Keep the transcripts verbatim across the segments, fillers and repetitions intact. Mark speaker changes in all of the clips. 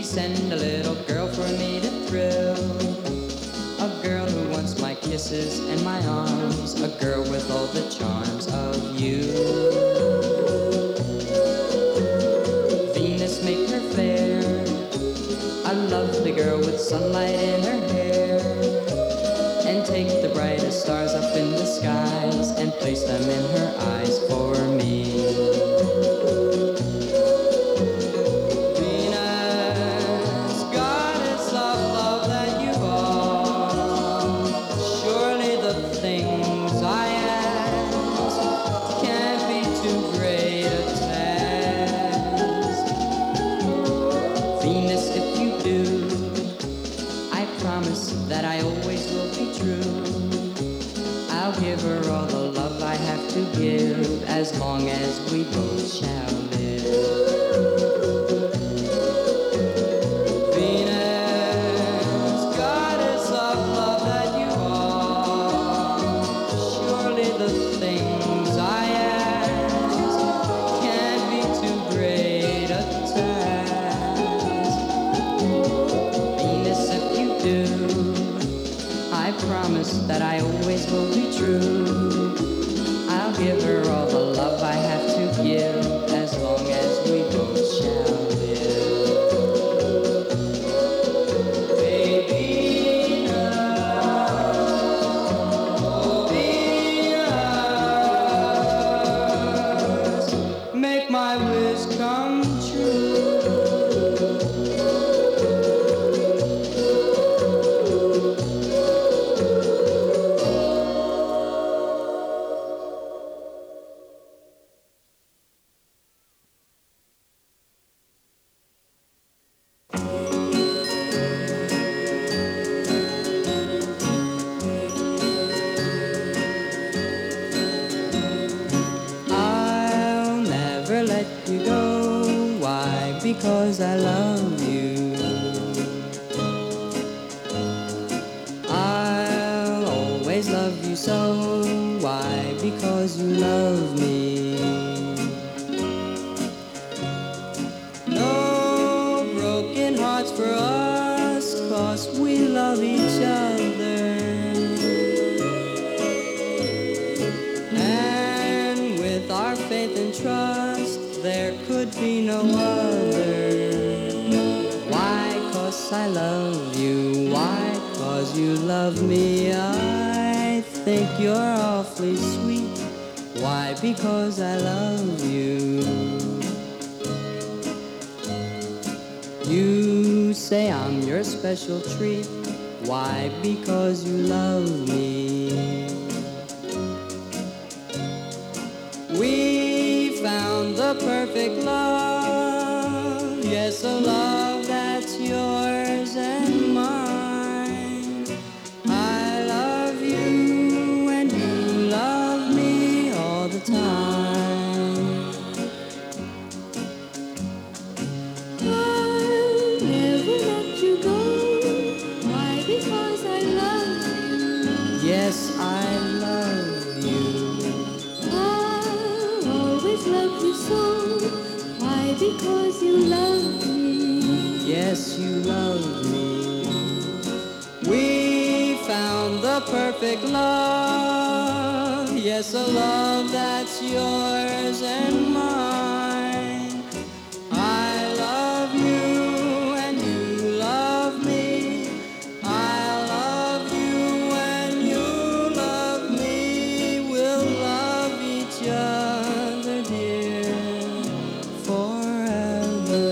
Speaker 1: send a little girl for me to thrill. A girl who wants my kisses and my arms. A girl with all the charms of you. Venus make her fair, a lovely girl with sunlight in her hair. And take the brightest stars up in the skies and place them in her eyes for me. Give as long as we both shall live. Venus, goddess of love that you are, surely the things I ask can't be too great a task. Venus, if you do, I promise that I always will be true. Give her all the love I have to give as long as we both shall live. Baby, oh Venus, make my wish come true. Because I love you, I'll always love you so. Why? Because you love me. No broken hearts for us, 'cause we love each other. And with our faith and trust, there could be no other. Why? 'Cause I love you. Why? 'Cause you love me. I think you're awfully sweet. Why? Because I love you. You say I'm your special treat. Why? Because you love me. We found the perfect love, yes, a love that's yours and mine. I love you and you love me all the time. I'll never let you go. Why? Because I love you. Yes, I love you. Love you so. Why? Because you love me. Yes, you love me. We found the perfect love. Yes, a love that's yours and mine. I love you and you love me. I love you and you love me. We'll love each other, dear, forever.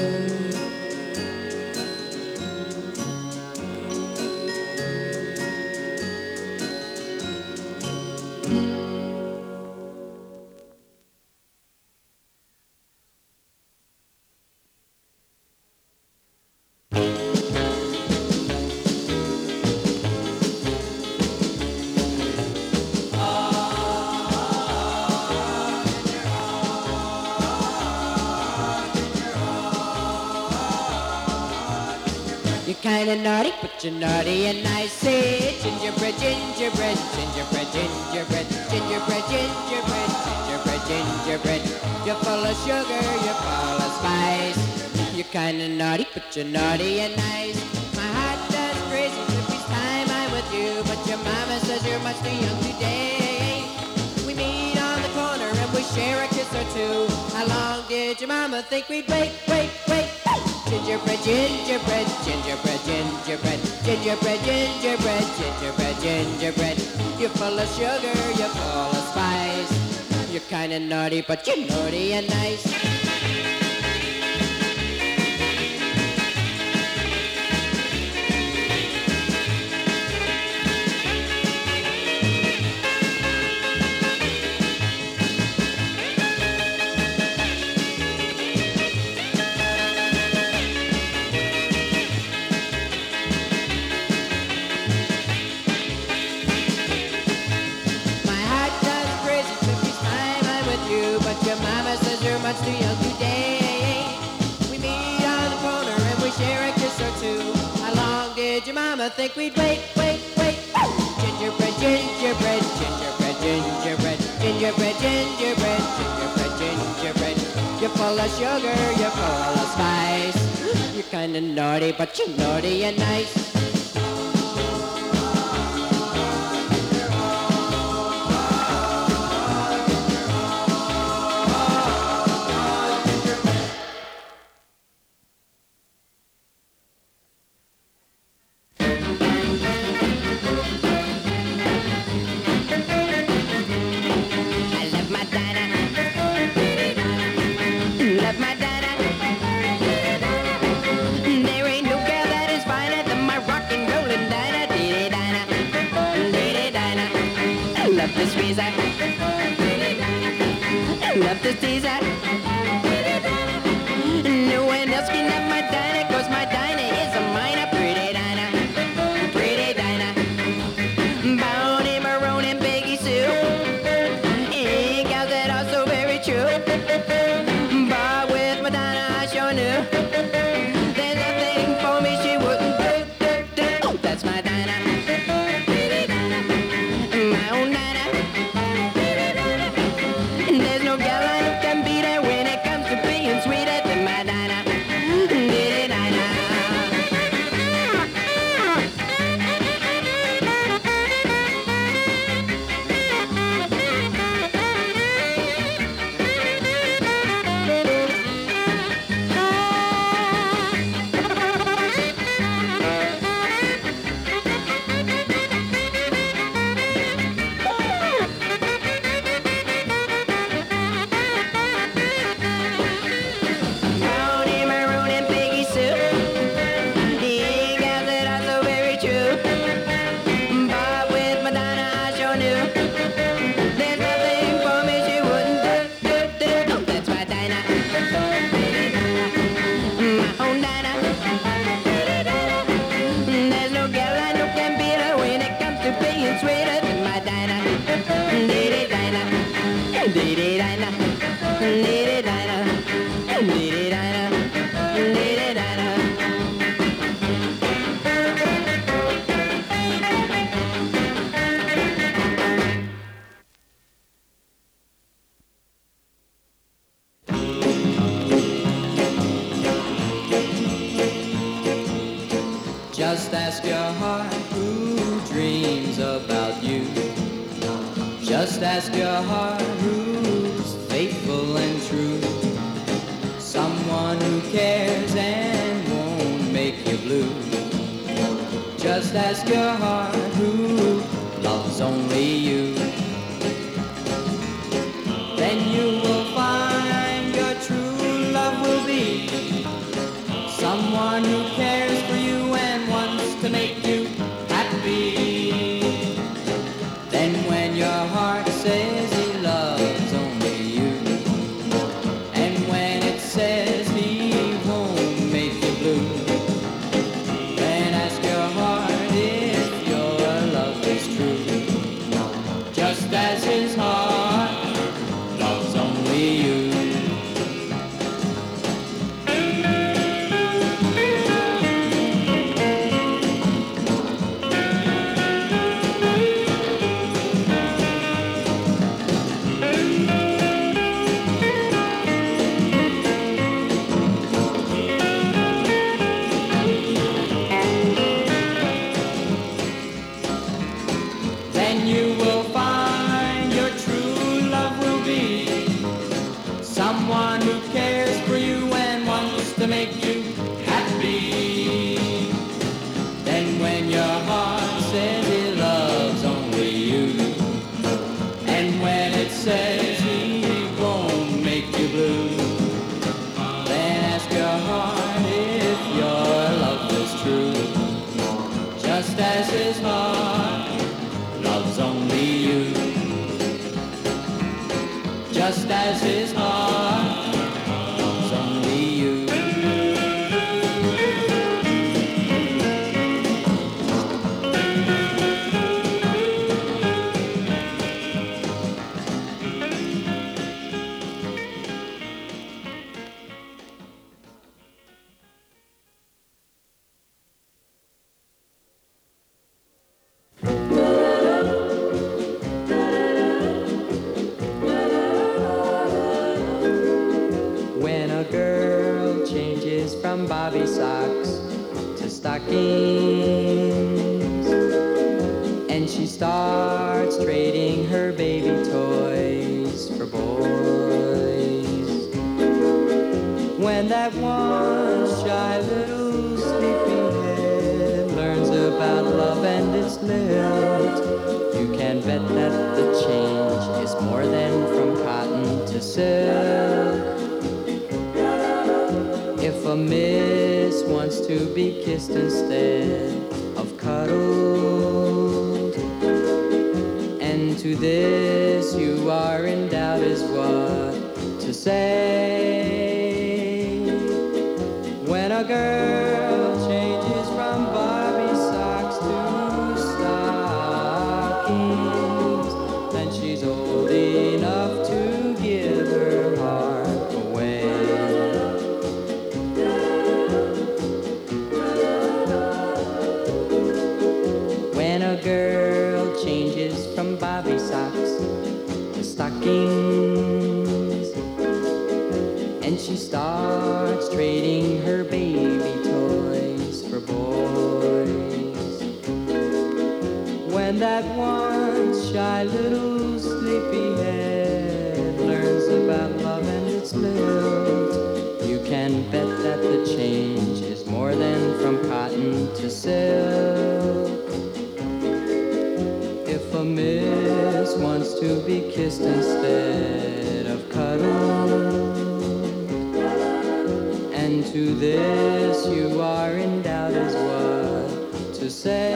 Speaker 2: Kinda naughty, but you're naughty and I say gingerbread, gingerbread, gingerbread, gingerbread, gingerbread, gingerbread, gingerbread, gingerbread. You're full of sugar, you're full of spice. You kinda naughty, but you're naughty and nice. My heart does crazy each time I'm with you, but your mama says you're much too young today. We meet on the corner and we share a kiss or two. How long did your mama think we'd wait, wait, wait? Gingerbread, gingerbread, gingerbread, gingerbread, gingerbread, gingerbread, gingerbread, gingerbread. You're full of sugar, you're full of spice. You're kinda naughty, but you're naughty and nice. Much too young today. We meet on the corner and we share a kiss or two. How long did your mama think we'd wait, wait, wait? Gingerbread, gingerbread, gingerbread, gingerbread, gingerbread, gingerbread, gingerbread, gingerbread. You're full of sugar, you're full of spice. You're kinda naughty, but you're naughty and nice. Love to tease that. No one else can have my Dinah, cause my Dinah is a minor. Pretty Dinah, pretty Dinah. Bonnie, Maroon, and Peggy Sue. Ain't gals that are so very true. But with my Dinah I sure knew there's nothing for me she wouldn't do, do, do. Oh, that's my Dinah, my own Dinah. There's no gal I know can beat her when it comes to being sweeter than my Dinah. Diddy Dinah.
Speaker 1: Just ask your heart who dreams about you. Just ask your heart who's faithful and true. Someone who cares and won't make you blue. Just ask your heart who loves only you. Then you will find your true love will be someone who cares for you and wants to make you happy. Then when your heart says he loves only you, and when it says he won't make you blue, then ask your heart if your love is true. Just as his heart loves only you. from bobby socks to stockings, and she starts trading her baby toys for boys. When that one shy little sleepyhead learns about love and its lilt, you can bet that the change is more than from cotton to silk. If a miss wants to be kissed instead of cuddled, and to this you are in doubt as what to say. When a girl changes from bobby socks to stockings, then she's old enough to give her heart away. When a girl changes from bobby socks to stockings, and she starts trading her baby toys for boys. When that once shy little sleepyhead learns about love and its lilt, you can bet that the change is more than from cotton to silk. If a miss wants to be kissed instead of cuddled, and to this you are in doubt as what to say.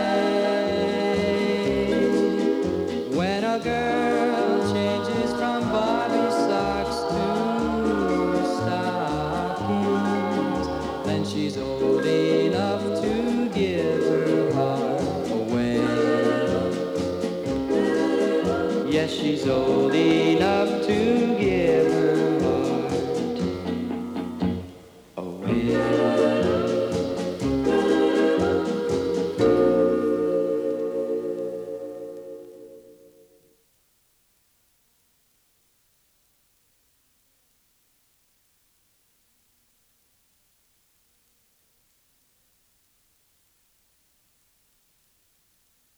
Speaker 1: When a girl changes from bobby socks to stockings, then she's old enough to give her heart away. Yes, she's old enough to